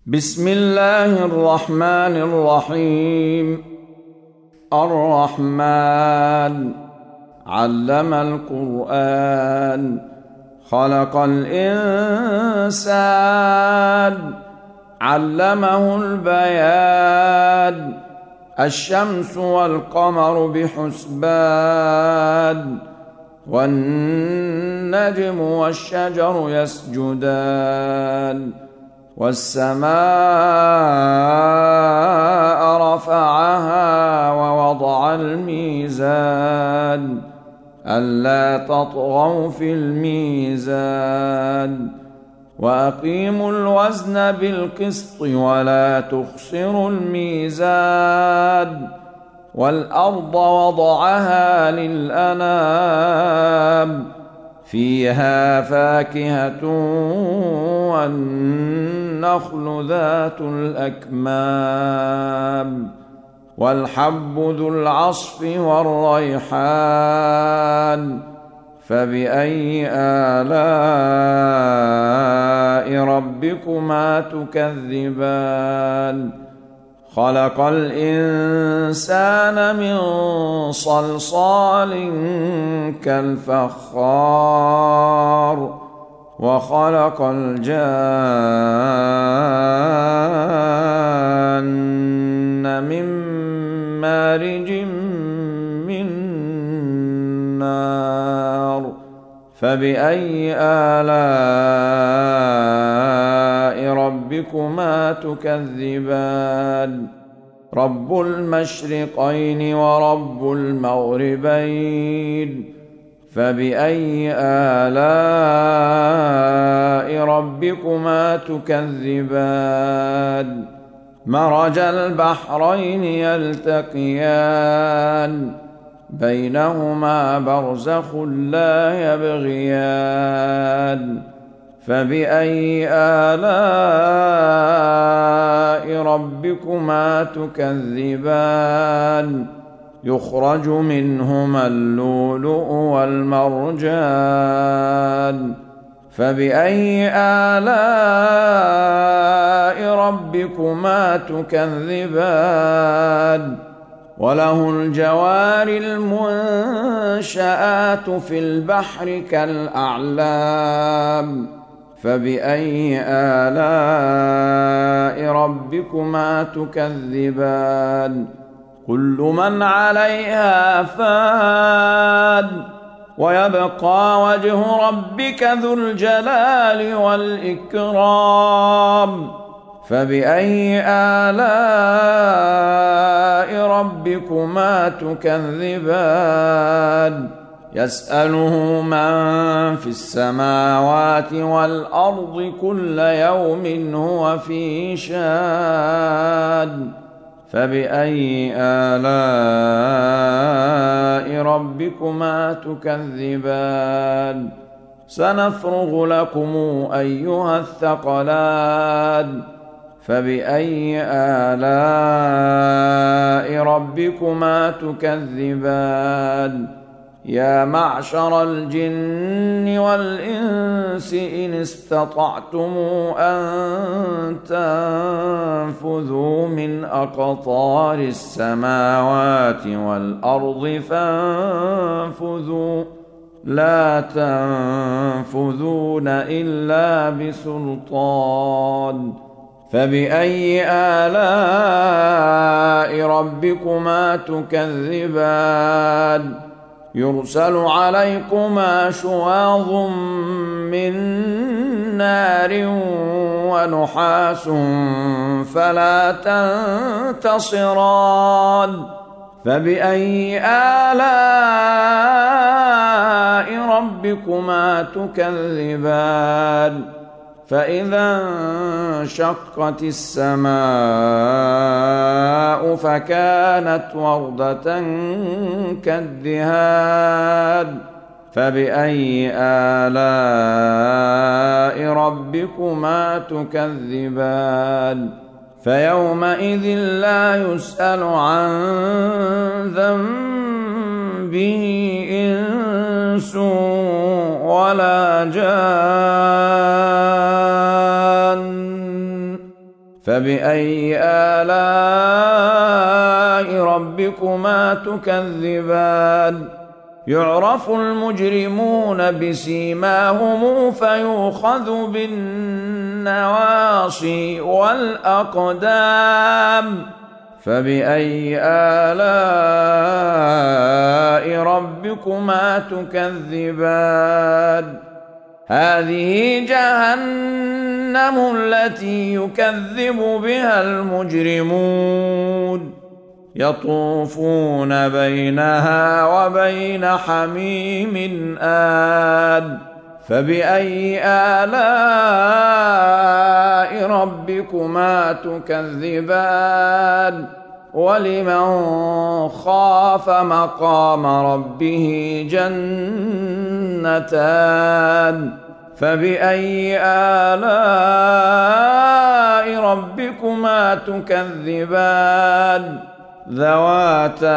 بسم الله الرحمن الرحيم. الرحمن علم القرآن، خلق الإنسان، علمه البيان. الشمس والقمر بحسبان، والنجم والشجر يسجدان. والسماء رفعها ووضع الميزان، ألا تطغوا في الميزان. وأقيموا الوزن بالقسط ولا تخسروا الميزان. والأرض وضعها للأنام، فيها فاكهة والنخل ذات الأكمام، والحب ذو العصف والريحان. فبأي آلاء ربكما تكذبان؟ خلق الإنسان من صلصال كالفخار، وخلق الجان من مارج من نار. فبأي آلاء ربكما تكذبان؟ رب المشرقين ورب المغربين. فبأي آلاء ربكما تكذبان؟ مرج البحرين يلتقيان، بينهما برزخ لا يبغيان. فبأي آلاء ربكما تكذبان؟ يخرج منهما اللؤلؤ والمرجان. فبأي آلاء ربكما تكذبان؟ وله الجوار المنشآت في البحر كالأعلام. فبأي آلاء ربكما تكذبان؟ كل من عليها فان، ويبقى وجه ربك ذو الجلال والإكرام. فبأي آلاء ربكما تكذبان؟ يسأله من في السماوات والأرض كل يوم هو في شان. فبأي آلاء ربكما تكذبان؟ سنفرغ لكم أيها الثقلان. فبأي آلاء ربكما تكذبان؟ يا معشر الجن والإنس إن استطعتم أن تنفذوا من أقطار السماوات والأرض فانفذوا، لا تنفذون إلا بسلطان. فبأي آلاء ربكما تكذبان؟ يرسل عليكما شواظ من نار ونحاس فلا تنتصران. فبأي آلاء ربكما تكذبان؟ فإذا انشقت السماء فكانت وردة كالدهان. فبأي آلاء ربكما تكذبان؟ فيومئذ لا يسأل عن ذنبه إنس ولا جان فبأي آلاء ربكما تكذبان يعرف المجرمون بسيماهم فيؤخذ بالنواصي والأقدام فبأي آلاء ربكما تكذبان هذه جهنم التي يكذب بها المجرمون يطوفون بينها وبين حميم آن فبأي آلاء ربكما تكذبان ولمن خاف مقام ربه جنتان فبأي آلاء ربكما تكذبان ذواتا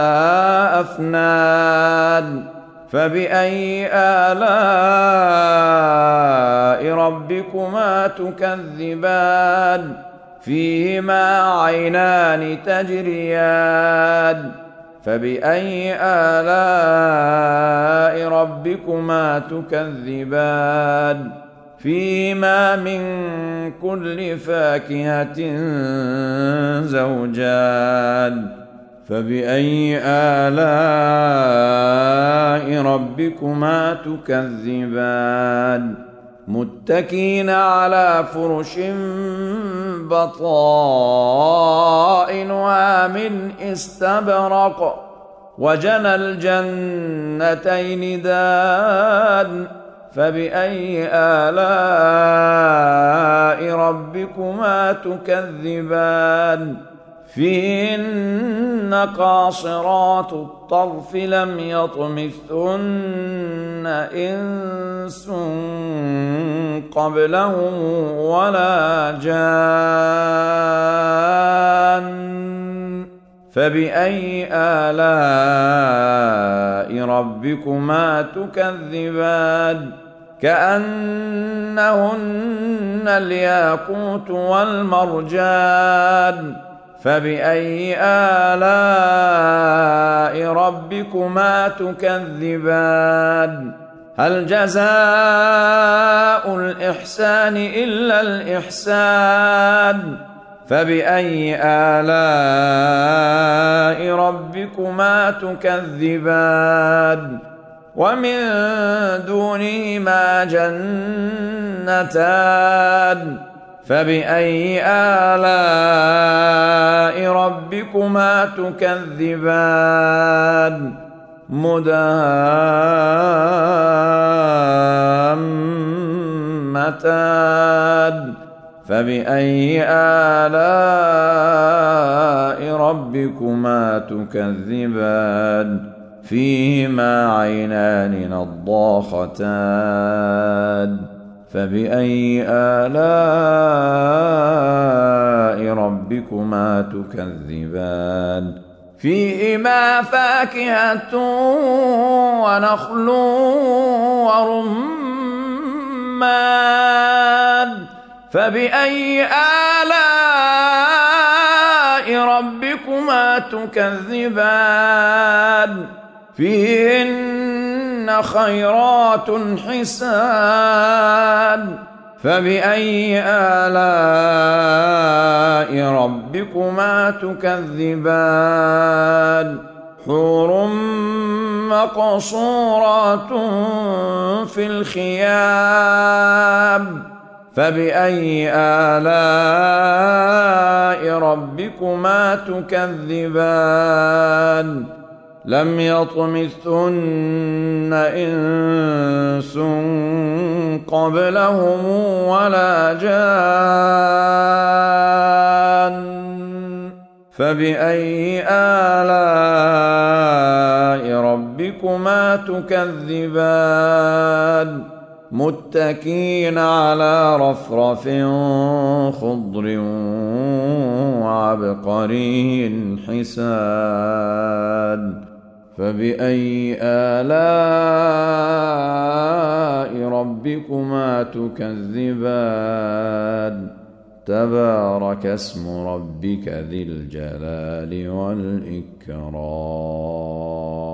أفنان فبأي آلاء ربكما تكذبان فيهما عينان تجريان فبأي آلاء ربكما تكذبان فيهما من كل فاكهة زوجان فبأي آلاء ربكما تكذبان متكئين على فرش بطائنها من استبرق وجنى الجنتين دان فبأي آلاء ربكما تكذبان فيهن قاصرات الطرف لم يطمثهن إنس قبلهم ولا جان فبأي آلاء ربكما تكذبان كأنهن الياقوت والمرجان فبأي آلاء ربكما تكذبان هل جزاء الإحسان إلا الإحسان فبأي آلاء ربكما تكذبان ومن دونهما جنتان فبأي آلاء ربكما تكذبان مدهامتان فبأي آلاء ربكما تكذبان فيهما عينان نضاختان فبأي آلاء ربكما تكذبان فيهما فاكهة ونخل ورمان فبأي آلاء ربكما تكذبان فيهن خيرات حسان فبأي آلاء ربكما تكذبان حور مقصورات في الخيام فبأي آلاء ربكما تكذبان لم يطمثهن إنس قبلهم ولا جان فبأي آلاء ربكما تكذبان متكئين على رفرف خضر وعبقري حسان فبأي آلاء ربكما تكذبان تبارك اسم ربك ذي الجلال والإكرام.